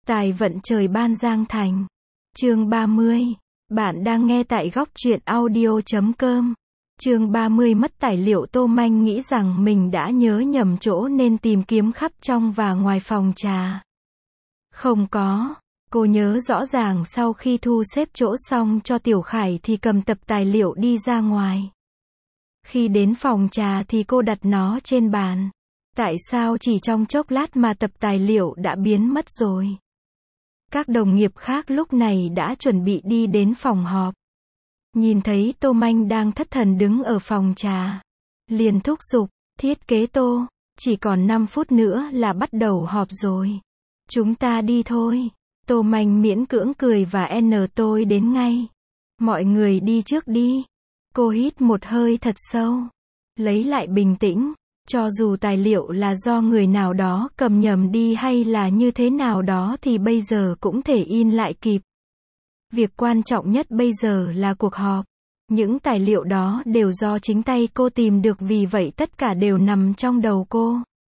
Tài vận trời ban Giang Thành. Chương 30. Bạn đang nghe tại góc truyện audio.com. Chương 30 mất tài liệu. Tô Manh nghĩ rằng mình đã nhớ nhầm chỗ nên tìm kiếm khắp trong và ngoài phòng trà. Không có. Cô nhớ rõ ràng sau khi thu xếp chỗ xong cho Tiểu Khải thì cầm tập tài liệu đi ra ngoài. Khi đến phòng trà thì cô đặt nó trên bàn. Tại sao chỉ trong chốc lát mà tập tài liệu đã biến mất rồi? Các đồng nghiệp khác lúc này đã chuẩn bị đi đến phòng họp. Nhìn thấy Tô Manh đang thất thần đứng ở phòng trà, liền thúc giục, thiết kế Tô, chỉ còn 5 phút nữa là bắt đầu họp rồi. Chúng ta đi thôi. Tô Manh miễn cưỡng cười và tôi đến ngay. Mọi người đi trước đi. Cô hít một hơi thật sâu. Lấy lại bình tĩnh. Cho dù tài liệu là do người nào đó cầm nhầm đi hay là như thế nào đó thì bây giờ cũng thể in lại kịp. Việc quan trọng nhất bây giờ là cuộc họp. Những tài liệu đó đều do chính tay cô tìm được, vì vậy tất cả đều nằm trong đầu cô.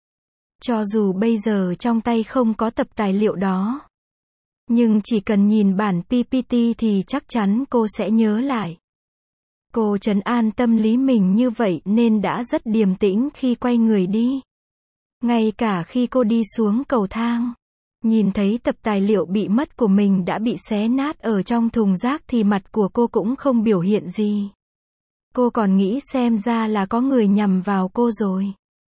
Cho dù bây giờ trong tay không có tập tài liệu đó, nhưng chỉ cần nhìn bản PPT thì chắc chắn cô sẽ nhớ lại. Cô trấn an tâm lý mình như vậy nên đã rất điềm tĩnh khi quay người đi. Ngay cả khi cô đi xuống cầu thang, nhìn thấy tập tài liệu bị mất của mình đã bị xé nát ở trong thùng rác thì mặt của cô cũng không biểu hiện gì. Cô còn nghĩ xem ra là có người nhằm vào cô rồi.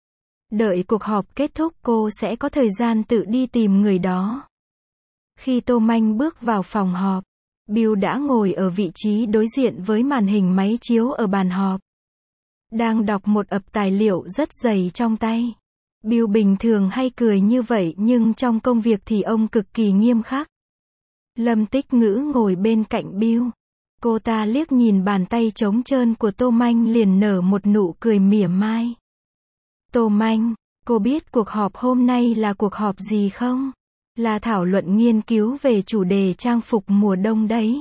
Đợi cuộc họp kết thúc cô sẽ có thời gian tự đi tìm người đó. Khi Tô Manh bước vào phòng họp, Bill đã ngồi ở vị trí đối diện với màn hình máy chiếu ở bàn họp. Đang đọc một ập tài liệu rất dày trong tay. Bill bình thường hay cười như vậy nhưng trong công việc thì ông cực kỳ nghiêm khắc. Lâm Tích Ngữ ngồi bên cạnh Bill. Cô ta liếc nhìn bàn tay trống trơn của Tô Manh liền nở một nụ cười mỉa mai. Tô Manh, cô biết cuộc họp hôm nay là cuộc họp gì không? Là thảo luận nghiên cứu về chủ đề trang phục mùa đông đấy.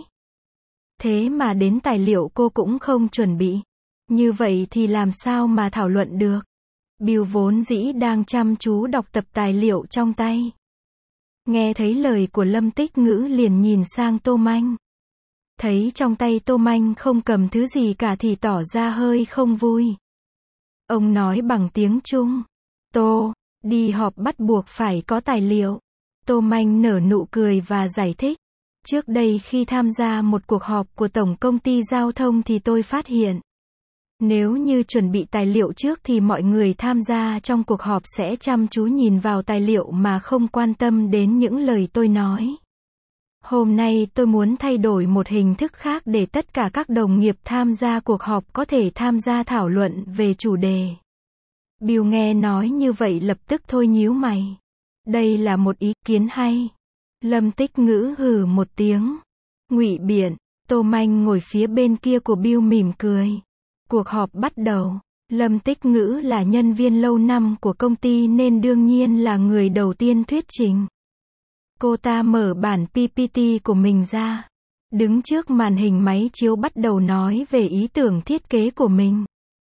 Thế mà đến tài liệu cô cũng không chuẩn bị. Như vậy thì làm sao mà thảo luận được? Bill vốn dĩ đang chăm chú đọc tập tài liệu trong tay. Nghe thấy lời của Lâm Tích Ngữ liền nhìn sang Tô Manh. Thấy trong tay Tô Manh không cầm thứ gì cả thì tỏ ra hơi không vui. Ông nói bằng tiếng Trung. Tô, đi họp bắt buộc phải có tài liệu. Tô Manh nở nụ cười và giải thích. Trước đây khi tham gia một cuộc họp của Tổng Công ty Giao thông thì tôi phát hiện. Nếu như chuẩn bị tài liệu trước thì mọi người tham gia trong cuộc họp sẽ chăm chú nhìn vào tài liệu mà không quan tâm đến những lời tôi nói. Hôm nay tôi muốn thay đổi một hình thức khác để tất cả các đồng nghiệp tham gia cuộc họp có thể tham gia thảo luận về chủ đề. Bill nghe nói như vậy lập tức thôi nhíu mày. Đây là một ý kiến hay. Lâm Tích Ngữ hừ một tiếng. Ngụy biện. Tô Manh ngồi phía bên kia của Bill mỉm cười. Cuộc họp bắt đầu. Lâm Tích Ngữ là nhân viên lâu năm của công ty nên đương nhiên là người đầu tiên thuyết trình. Cô ta mở bản PPT của mình ra. Đứng trước màn hình máy chiếu bắt đầu nói về ý tưởng thiết kế của mình.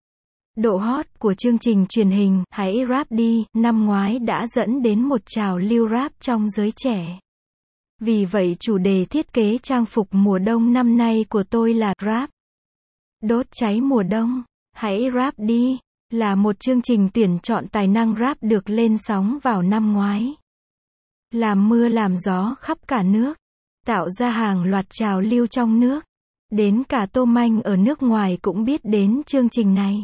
Độ hot của chương trình truyền hình Hãy Rap Đi năm ngoái đã dẫn đến một trào lưu rap trong giới trẻ. Vì vậy chủ đề thiết kế trang phục mùa đông năm nay của tôi là rap. Đốt cháy mùa đông, Hãy Rap Đi là một chương trình tuyển chọn tài năng rap được lên sóng vào năm ngoái. Làm mưa làm gió khắp cả nước, tạo ra hàng loạt trào lưu trong nước. Đến cả Tô Manh ở nước ngoài cũng biết đến chương trình này.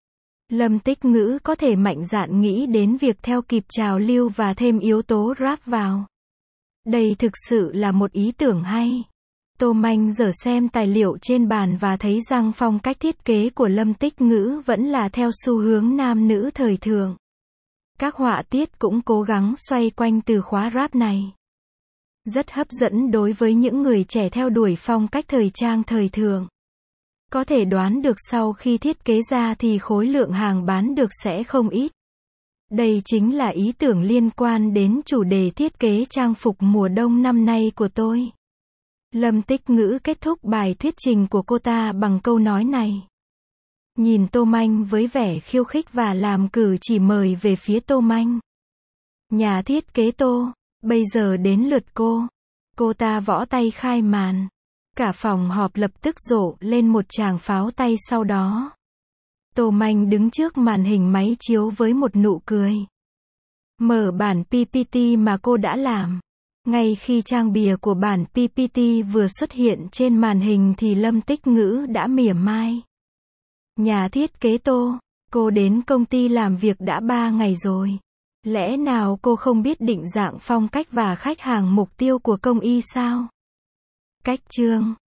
Lâm Tích Ngữ có thể mạnh dạn nghĩ đến việc theo kịp trào lưu và thêm yếu tố rap vào. Đây thực sự là một ý tưởng hay. Tô Manh dở xem tài liệu trên bàn và thấy rằng phong cách thiết kế của Lâm Tích Ngữ vẫn là theo xu hướng nam nữ thời thượng. Các họa tiết cũng cố gắng xoay quanh từ khóa rap này. Rất hấp dẫn đối với những người trẻ theo đuổi phong cách thời trang thời thượng. Có thể đoán được sau khi thiết kế ra thì khối lượng hàng bán được sẽ không ít. Đây chính là ý tưởng liên quan đến chủ đề thiết kế trang phục mùa đông năm nay của tôi. Lâm Tích Ngữ kết thúc bài thuyết trình của cô ta bằng câu nói này. Nhìn Tô Manh với vẻ khiêu khích và làm cử chỉ mời về phía Tô Manh. Nhà thiết kế Tô, Bây giờ đến lượt cô. Cô ta võ tay khai màn. Cả phòng họp lập tức rộ lên một tràng pháo tay sau đó. Tô Manh đứng trước màn hình máy chiếu với một nụ cười. Mở bản PPT mà cô đã làm. Ngay khi trang bìa của bản PPT vừa xuất hiện trên màn hình thì Lâm Tích Ngữ đã mỉa mai. Nhà thiết kế Tô, cô đến công ty làm việc đã 3 ngày rồi. Lẽ nào cô không biết định dạng phong cách và khách hàng mục tiêu của công ty sao? Cách chương